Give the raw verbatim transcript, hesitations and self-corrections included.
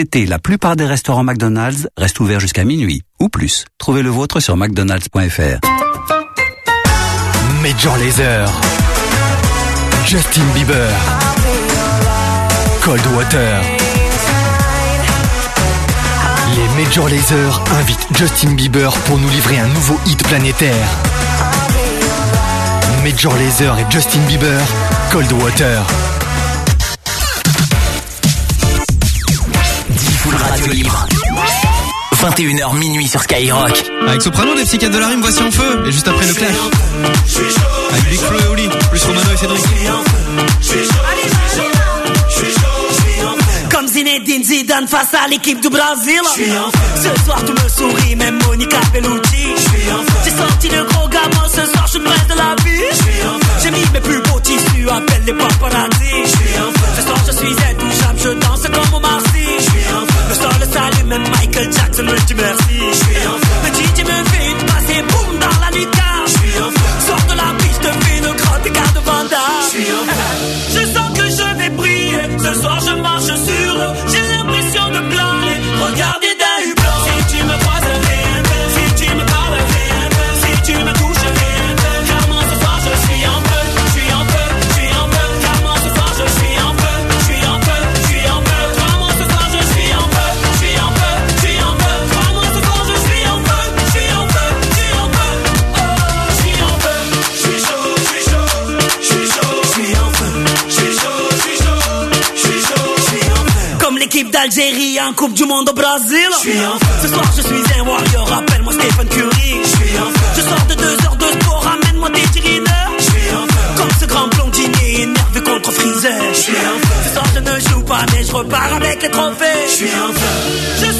L'été, la plupart des restaurants McDonald's restent ouverts jusqu'à minuit ou plus. Trouvez le vôtre sur mcdonalds point f r. Major Lazer, Justin Bieber, Cold Water. Les Major Lazer invitent Justin Bieber pour nous livrer un nouveau hit planétaire. Major Lazer et Justin Bieber, Cold Water. Full radio libre. vingt et une heures minuit sur Skyrock. Avec Soprano, les psychiatres de la rime, voici en feu. Et juste après le clash. Avec Big Flo et Oli, plus Romano et Cédric. Comme Zinedine Zidane face à l'équipe du Brésil. Ce soir tout me sourit, même Monica Bellucci. J'ai sorti le gros gamin, ce soir je suis près de la vie. J'ai mis mes plus beaux tissus, appelle les paparazzi. Ce soir je suis intouchable, je danse comme Omar Sy. Le sol le salue, même Michael Jackson me dit merci. Le D J me fait une passe et boum dans la nuit car. Sors de la piste, fais une grotte et garde Vanda. Je sens que je vais briller, ce soir je marche sur l'eau. J'ai l'impression de planer, regardez d'un hublot. Si tu me croises rien, si tu me parles rien, si tu me touches rien, car moi ce soir je suis en feu, je suis en feu, je suis en feu, car moi ce soir je suis en feu, je suis en feu, je suis en feu, car moi ce soir je suis en feu, je suis en feu, je suis en feu, car moi ce soir je suis en feu, je suis en feu, je suis en feu, oh, je suis en feu, je suis chaud, je suis chaud, je suis chaud, je suis en feu, je suis chaud, je suis chaud, je suis chaud, je suis en feu. Comme l'équipe d'Algérie en Coupe du Monde au Brésil. Je suis en feu. Ce soir je suis un warrior, appelle-moi Stephen Curry. Je suis en feu. Je sors de deux heures de sport, ramène-moi des tirineurs. Je suis en feu. Comme ce grand blondinier énervé contre Freezer. Je suis en feu. Ce soir je ne joue pas mais je repars avec les trophées. Je suis en feu. Je